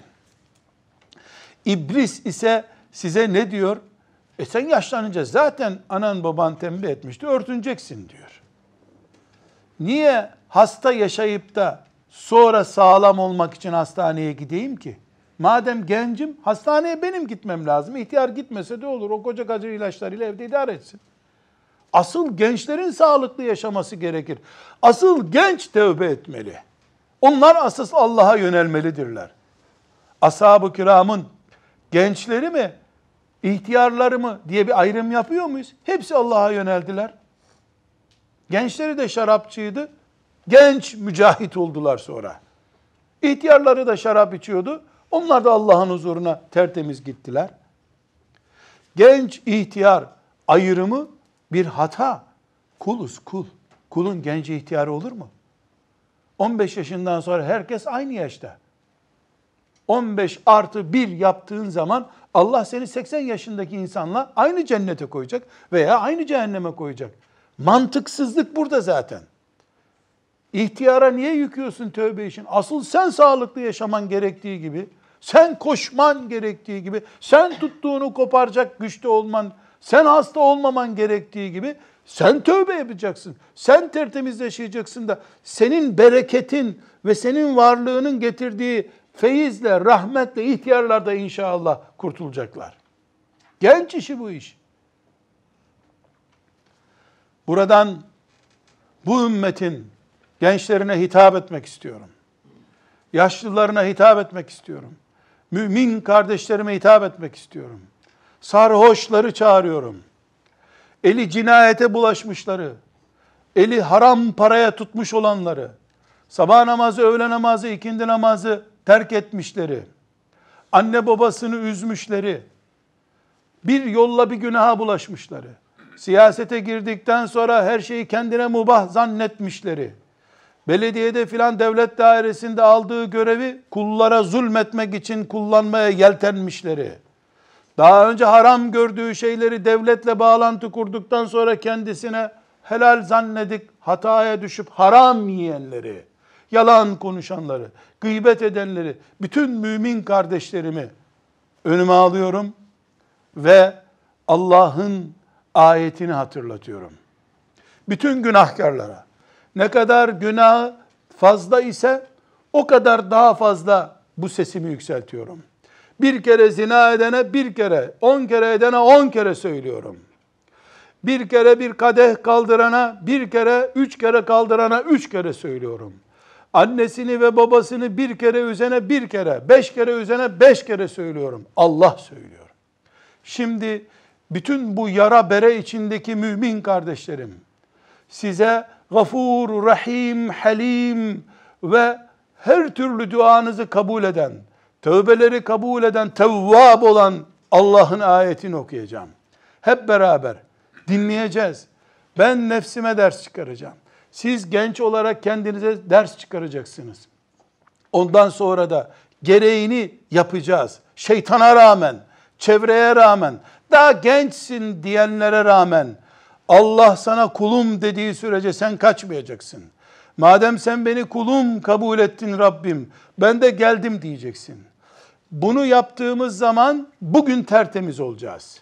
İblis ise size ne diyor? Sen yaşlanınca zaten anan baban tembih etmişti, örtüneceksin diyor. Niye hasta yaşayıp da sonra sağlam olmak için hastaneye gideyim ki? Madem gencim, hastaneye benim gitmem lazım. İhtiyar gitmese de olur, o koca gacı ilaçlarıyla evde idare etsin. Asıl gençlerin sağlıklı yaşaması gerekir. Asıl genç tövbe etmeli. Onlar asıl Allah'a yönelmelidirler. Ashab-ı kiramın gençleri mi, ihtiyarları mı diye bir ayrım yapıyor muyuz? Hepsi Allah'a yöneldiler. Gençleri de şarapçıydı. Genç mücahit oldular sonra. İhtiyarları da şarap içiyordu. Onlar da Allah'ın huzuruna tertemiz gittiler. Genç ihtiyar ayrımı bir hata. Kuluz kul. Kulun genci ihtiyarı olur mu? 15 yaşından sonra herkes aynı yaşta. 15 artı 1 yaptığın zaman Allah seni 80 yaşındaki insanla aynı cennete koyacak veya aynı cehenneme koyacak. Mantıksızlık burada zaten. İhtiyara niye yıkıyorsun tövbe için? Asıl sen sağlıklı yaşaman gerektiği gibi, sen koşman gerektiği gibi, sen tuttuğunu koparacak güçte olman, sen hasta olmaman gerektiği gibi, sen tövbe yapacaksın. Sen tertemiz yaşayacaksın da senin bereketin ve senin varlığının getirdiği feyizle, rahmetle ihtiyarlar da inşallah kurtulacaklar. Genç işi bu iş. Buradan bu ümmetin gençlerine hitap etmek istiyorum. Yaşlılarına hitap etmek istiyorum. Mümin kardeşlerime hitap etmek istiyorum. Sarhoşları çağırıyorum. Eli cinayete bulaşmışları, eli haram paraya tutmuş olanları, sabah namazı, öğle namazı, ikindi namazı terk etmişleri, anne babasını üzmüşleri, bir yolla bir günaha bulaşmışları, siyasete girdikten sonra her şeyi kendine mubah zannetmişleri, belediyede filan devlet dairesinde aldığı görevi kullara zulmetmek için kullanmaya yeltenmişleri, daha önce haram gördüğü şeyleri devletle bağlantı kurduktan sonra kendisine helal zannedip hataya düşüp haram yiyenleri, yalan konuşanları, gıybet edenleri, bütün mümin kardeşlerimi önüme alıyorum ve Allah'ın ayetini hatırlatıyorum. Bütün günahkarlara, ne kadar günah fazla ise o kadar daha fazla bu sesimi yükseltiyorum. Bir kere zina edene bir kere, 10 kere edene 10 kere söylüyorum. Bir kere bir kadeh kaldırana bir kere, 3 kere kaldırana 3 kere söylüyorum. Annesini ve babasını bir kere üzene bir kere, 5 kere üzene 5 kere söylüyorum. Allah söylüyor. Şimdi bütün bu yara bere içindeki mümin kardeşlerim, size Gafur, Rahim, Halim ve her türlü duanızı kabul eden, tövbeleri kabul eden, Tevvab olan Allah'ın ayetini okuyacağım. Hep beraber dinleyeceğiz. Ben nefsime ders çıkaracağım. Siz genç olarak kendinize ders çıkaracaksınız. Ondan sonra da gereğini yapacağız. Şeytana rağmen, çevreye rağmen, daha gençsin diyenlere rağmen, Allah sana kulum dediği sürece sen kaçmayacaksın. Madem sen beni kulum kabul ettin Rabbim, ben de geldim diyeceksin. Bunu yaptığımız zaman bugün tertemiz olacağız.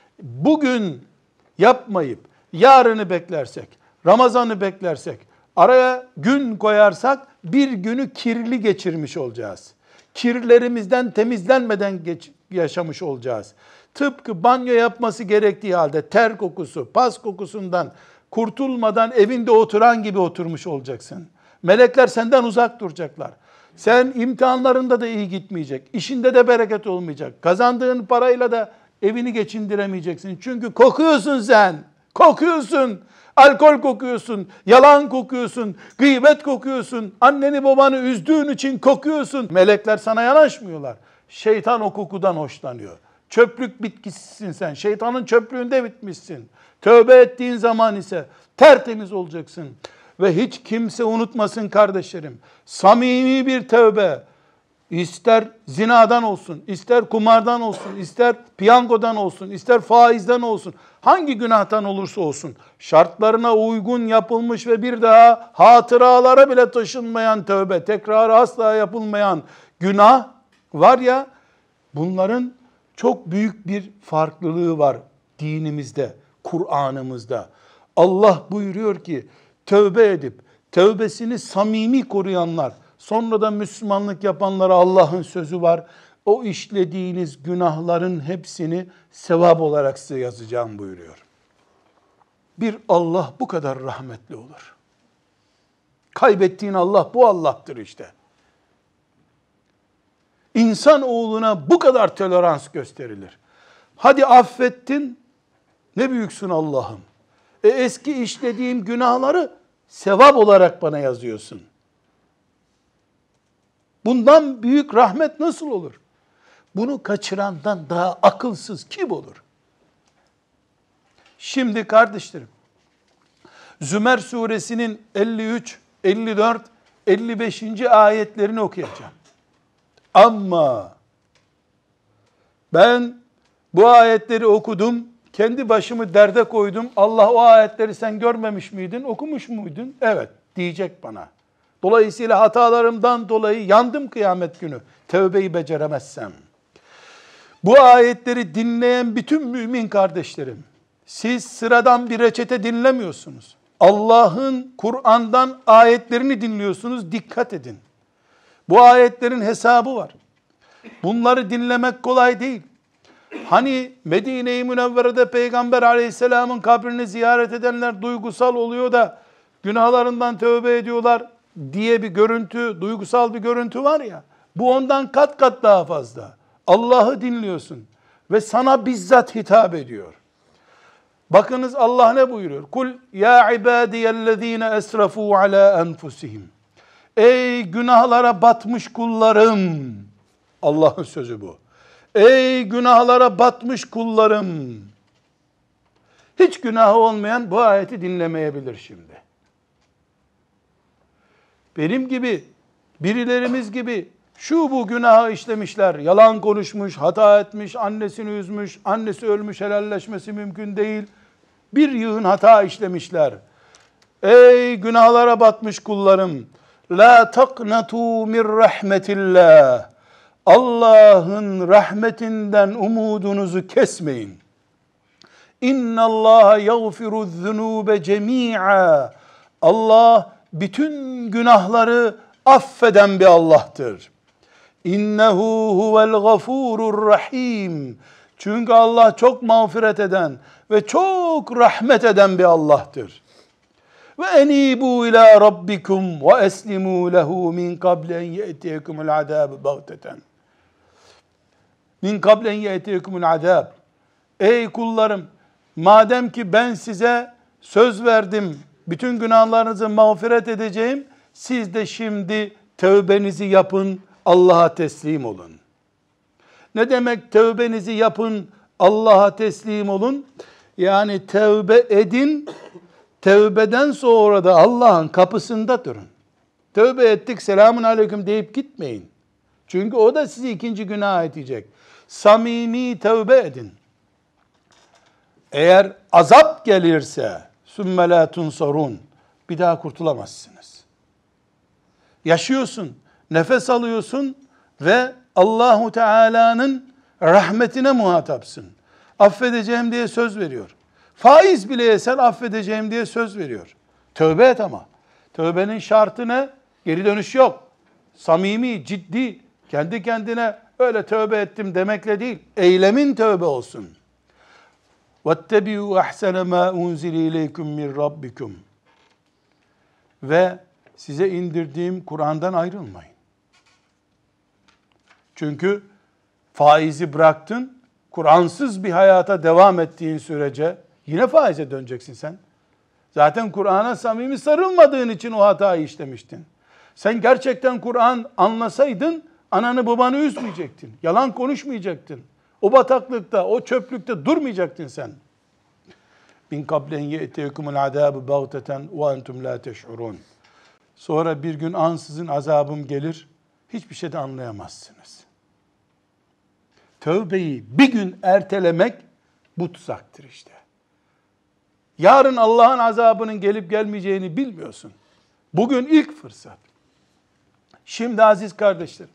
Bugün yapmayıp yarını beklersek, Ramazan'ı beklersek, araya gün koyarsak bir günü kirli geçirmiş olacağız. Kirlerimizden temizlenmeden yaşamış olacağız. Tıpkı banyo yapması gerektiği halde ter kokusu, pas kokusundan kurtulmadan evinde oturan gibi oturmuş olacaksın. Melekler senden uzak duracaklar. Sen imtihanlarında da iyi gitmeyecek. İşinde de bereket olmayacak. Kazandığın parayla da evini geçindiremeyeceksin. Çünkü kokuyorsun sen. Kokuyorsun. Alkol kokuyorsun. Yalan kokuyorsun. Gıybet kokuyorsun. Anneni babanı üzdüğün için kokuyorsun. Melekler sana yanaşmıyorlar. Şeytan o kokudan hoşlanıyor. Çöplük bitkisisin sen. Şeytanın çöplüğünde bitmişsin. Tövbe ettiğin zaman ise tertemiz olacaksın. Ve hiç kimse unutmasın kardeşlerim. Samimi bir tövbe, ister zinadan olsun, ister kumardan olsun, ister piyangodan olsun, ister faizden olsun, hangi günahtan olursa olsun, şartlarına uygun yapılmış ve bir daha hatıralara bile taşınmayan tövbe, tekrarı asla yapılmayan günah var ya, bunların çok büyük bir farklılığı var dinimizde, Kur'an'ımızda. Allah buyuruyor ki, tövbe edip, tövbesini samimi koruyanlar, sonra da Müslümanlık yapanlara Allah'ın sözü var. O işlediğiniz günahların hepsini sevap olarak size yazacağım buyuruyor. Bir Allah bu kadar rahmetli olur. Kaybettiğin Allah bu Allah'tır işte. İnsan oğluna bu kadar tolerans gösterilir. Hadi affettin, ne büyüksün Allah'ım. Eski işlediğim günahları sevap olarak bana yazıyorsun. Bundan büyük rahmet nasıl olur? Bunu kaçırandan daha akılsız kim olur? Şimdi kardeşlerim, Zümer suresinin 53, 54, 55. ayetlerini okuyacağım. Ama ben bu ayetleri okudum, kendi başımı derde koydum. Allah o ayetleri sen görmemiş miydin, okumuş muydun? Evet diyecek bana. Dolayısıyla hatalarımdan dolayı yandım kıyamet günü. Tövbeyi beceremezsem. Bu ayetleri dinleyen bütün mümin kardeşlerim, siz sıradan bir reçete dinlemiyorsunuz. Allah'ın Kur'an'dan ayetlerini dinliyorsunuz. Dikkat edin. Bu ayetlerin hesabı var. Bunları dinlemek kolay değil. Hani Medine-i Münevvere'de Peygamber Aleyhisselam'ın kabrini ziyaret edenler duygusal oluyor da günahlarından tövbe ediyorlar diye bir görüntü, duygusal bir görüntü var ya, bu ondan kat kat daha fazla. Allah'ı dinliyorsun ve sana bizzat hitap ediyor. Bakınız Allah ne buyuruyor? Kul ya ibadiyellezine esrafu ala enfusihim. Ey günahlara batmış kullarım. Allah'ın sözü bu. Ey günahlara batmış kullarım. Hiç günahı olmayan bu ayeti dinlemeyebilir şimdi. Benim gibi, birilerimiz gibi şu bu günahı işlemişler, yalan konuşmuş, hata etmiş, annesini üzmüş, annesi ölmüş, helalleşmesi mümkün değil. Bir yığın hata işlemişler. Ey günahlara batmış kullarım, la taqnatu min rahmetillah. Allah'ın rahmetinden umudunuzu kesmeyin. İnna Allah yagfiru zunube cemi'a. Allah bütün günahları affeden bir Allah'tır. İnnehu huvel gafurur rahim. Çünkü Allah çok mağfiret eden ve çok rahmet eden bir Allah'tır. Ve enibu ila rabbikum ve eslimu lehu min qabl en ye'tiyekumul azab baghteten. Min qabl en ye'tiyekumul azab. Ey kullarım, madem ki ben size söz verdim, bütün günahlarınızı mağfiret edeceğim, siz de şimdi tövbenizi yapın, Allah'a teslim olun. Ne demek tövbenizi yapın, Allah'a teslim olun? Yani tövbe edin, tövbeden sonra da Allah'ın kapısında durun. Tövbe ettik, selamun aleyküm deyip gitmeyin. Çünkü o da sizi ikinci günaha itecek. Samimi tövbe edin. Eğer azap gelirse, sümme la tunsarun, bir daha kurtulamazsınız. Yaşıyorsun, nefes alıyorsun ve Allahu Teala'nın rahmetine muhatapsın. Affedeceğim diye söz veriyor. Faiz bile yesen affedeceğim diye söz veriyor. Tövbe et ama. Tövbenin şartı ne? Geri dönüş yok. Samimi, ciddi, kendi kendine öyle tövbe ettim demekle değil. Eylemin tövbe olsun. وَاتَّبِعُوا أَحْسَنَ مَا أُنْزِلِ إِلَيْكُمْ مِنْ رَبِّكُمْ. Ve size indirdiğim Kur'an'dan ayrılmayın. Çünkü faizi bıraktın, Kur'ansız bir hayata devam ettiğin sürece yine faize döneceksin sen. Zaten Kur'an'a samimi sarılmadığın için o hatayı işlemiştin. Sen gerçekten Kur'an anlasaydın, ananı babanı üzmeyecektin. Yalan konuşmayacaktın. O bataklıkta, o çöplükte durmayacaktın sen. Min kablen ye'tiyekumul azâbu baghteten ve entum la teş'urun. Sonra bir gün ansızın azabım gelir, hiçbir şey de anlayamazsınız. Tövbeyi bir gün ertelemek bu tuzaktır işte. Yarın Allah'ın azabının gelip gelmeyeceğini bilmiyorsun. Bugün ilk fırsat. Şimdi aziz kardeşlerim,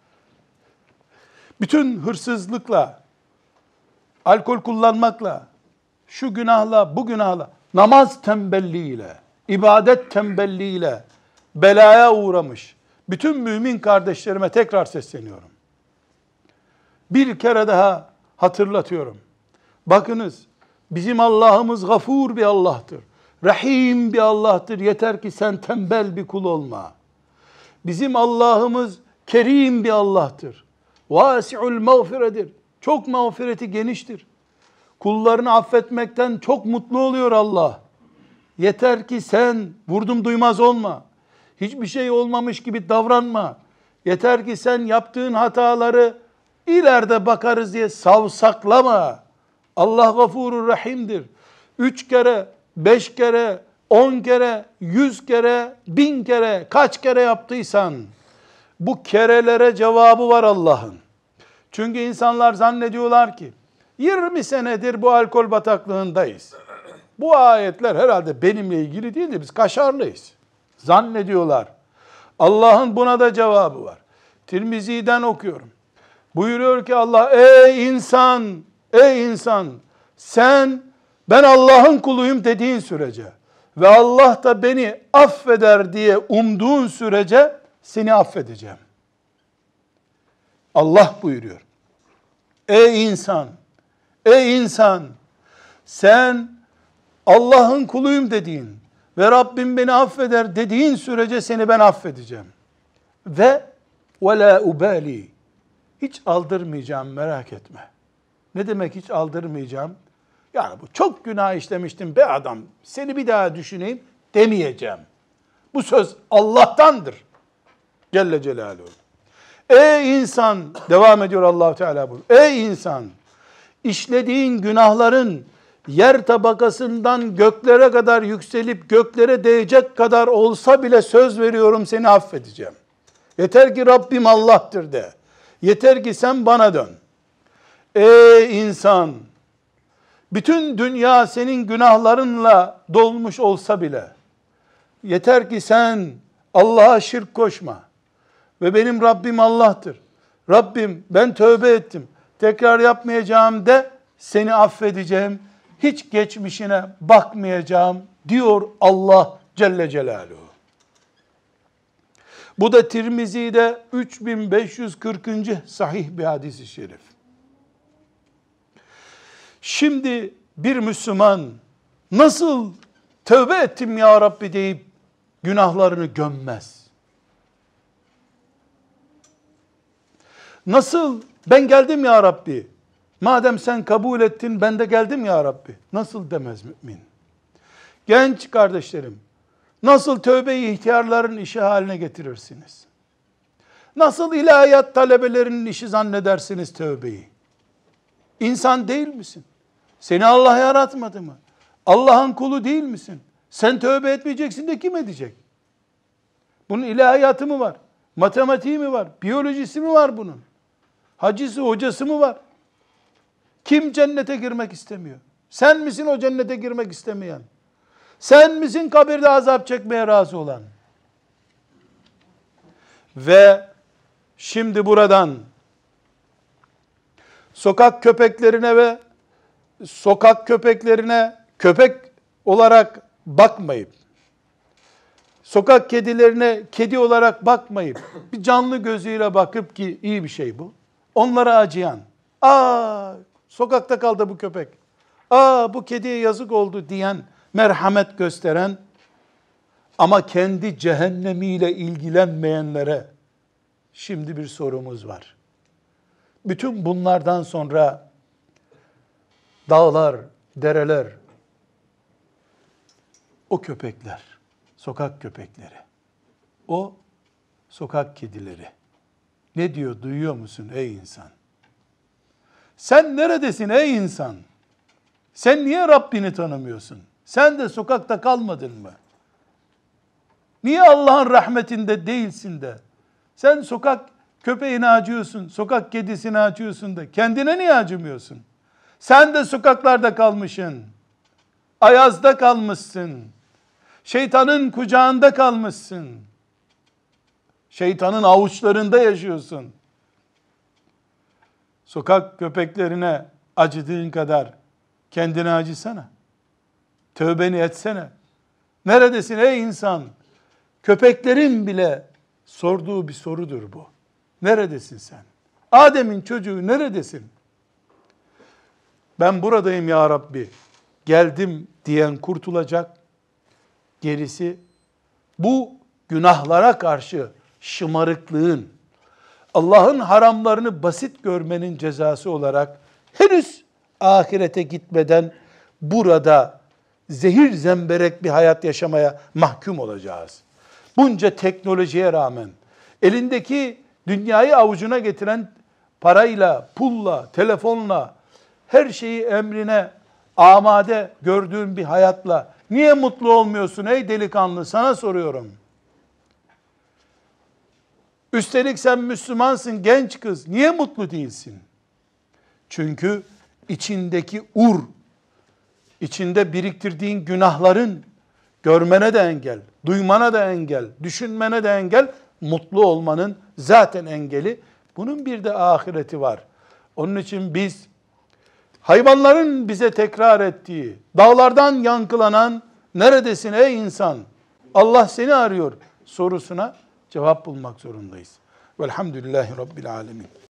bütün hırsızlıkla, alkol kullanmakla, şu günahla, bu günahla, namaz tembelliğiyle, ibadet tembelliğiyle belaya uğramış bütün mümin kardeşlerime tekrar sesleniyorum. Bir kere daha hatırlatıyorum. Bakınız, bizim Allah'ımız gafur bir Allah'tır. Rahim bir Allah'tır. Yeter ki sen tembel bir kul olma. Bizim Allah'ımız kerim bir Allah'tır. Vasi'ul mağfiredir. Çok mağfireti geniştir. Kullarını affetmekten çok mutlu oluyor Allah. Yeter ki sen vurdum duymaz olma. Hiçbir şey olmamış gibi davranma. Yeter ki sen yaptığın hataları ileride bakarız diye savsaklama. Allah gafurur rahimdir. 3 kere, 5 kere, 10 kere, 100 kere, 1000 kere, kaç kere yaptıysan bu kerelere cevabı var Allah'ın. Çünkü insanlar zannediyorlar ki 20 senedir bu alkol bataklığındayız. Bu ayetler herhalde benimle ilgili değil de biz kaşarlıyız. Zannediyorlar. Allah'ın buna da cevabı var. Tirmizi'den okuyorum. Buyuruyor ki Allah, ey insan, sen ben Allah'ın kuluyum dediğin sürece ve Allah da beni affeder diye umduğun sürece seni affedeceğim. Allah buyuruyor. Ey insan, sen Allah'ın kuluyum dediğin ve Rabbim beni affeder dediğin sürece seni ben affedeceğim. Ve وَلَا ubali, hiç aldırmayacağım, merak etme. Ne demek hiç aldırmayacağım? Yani bu çok günah işlemiştim be adam, seni bir daha düşüneyim demeyeceğim. Bu söz Allah'tandır. Celle Celaluhu. Ey insan, devam ediyor Allah Teala bu. Ey insan, işlediğin günahların yer tabakasından göklere kadar yükselip göklere değecek kadar olsa bile söz veriyorum seni affedeceğim. Yeter ki Rabbim Allah'tır de. Yeter ki sen bana dön. Ey insan, bütün dünya senin günahlarınla dolmuş olsa bile yeter ki sen Allah'a şirk koşma. Ve benim Rabbim Allah'tır. Rabbim ben tövbe ettim, tekrar yapmayacağım de seni affedeceğim. Hiç geçmişine bakmayacağım diyor Allah Celle Celaluhu. Bu da Tirmizi'de 3540. sahih bir hadis-i şerif. Şimdi bir Müslüman nasıl tövbe ettim ya Rabbi deyip günahlarını gömmez. Nasıl ben geldim ya Rabbi, madem sen kabul ettin ben de geldim ya Rabbi, nasıl demez mümin? Genç kardeşlerim, nasıl tövbeyi ihtiyarların işi haline getirirsiniz? Nasıl ilahiyat talebelerinin işi zannedersiniz tövbeyi? İnsan değil misin? Seni Allah yaratmadı mı? Allah'ın kulu değil misin? Sen tövbe etmeyeceksin de kim edecek? Bunun ilahiyatı mı var? Matematiği mi var? Biyolojisi mi var bunun? Hacısı, hocası mı var? Kim cennete girmek istemiyor? Sen misin o cennete girmek istemeyen? Sen misin kabirde azap çekmeye razı olan? Ve şimdi buradan sokak köpeklerine köpek olarak bakmayıp, sokak kedilerine kedi olarak bakmayıp, bir canlı gözüyle bakıp ki iyi bir şey bu. Onlara acıyan, sokakta kaldı bu köpek, bu kediye yazık oldu diyen, merhamet gösteren ama kendi cehennemiyle ilgilenmeyenlere şimdi bir sorumuz var. Bütün bunlardan sonra dağlar, dereler, o köpekler, sokak köpekleri, o sokak kedileri ne diyor duyuyor musun ey insan? Sen neredesin ey insan? Sen niye Rabbini tanımıyorsun? Sen de sokakta kalmadın mı? Niye Allah'ın rahmetinde değilsin de? Sen sokak köpeğine acıyorsun, sokak kedisine acıyorsun da kendine niye acımıyorsun? Sen de sokaklarda kalmışsın. Ayazda kalmışsın. Şeytanın kucağında kalmışsın. Şeytanın avuçlarında yaşıyorsun. Sokak köpeklerine acıdığın kadar kendine acısana. Tövbeni etsene. Neredesin ey insan? Köpeklerin bile sorduğu bir sorudur bu. Neredesin sen? Adem'in çocuğu neredesin? Ben buradayım ya Rabbi, geldim diyen kurtulacak. Gerisi bu günahlara karşı şımarıklığın, Allah'ın haramlarını basit görmenin cezası olarak henüz ahirete gitmeden burada zehir zemberek bir hayat yaşamaya mahkum olacağız. Bunca teknolojiye rağmen elindeki dünyayı avucuna getiren parayla, pulla, telefonla, her şeyi emrine amade gördüğün bir hayatla niye mutlu olmuyorsun ey delikanlı? Sana soruyorum. Üstelik sen Müslümansın genç kız. Niye mutlu değilsin? Çünkü içindeki içinde biriktirdiğin günahların görmene de engel, duymana da engel, düşünmene de engel, mutlu olmanın zaten engeli. Bunun bir de ahireti var. Onun için biz hayvanların bize tekrar ettiği, dağlardan yankılanan neredesin ey insan? Allah seni arıyor sorusuna cevap bulmak zorundayız. Velhamdülillahi Rabbil alemin.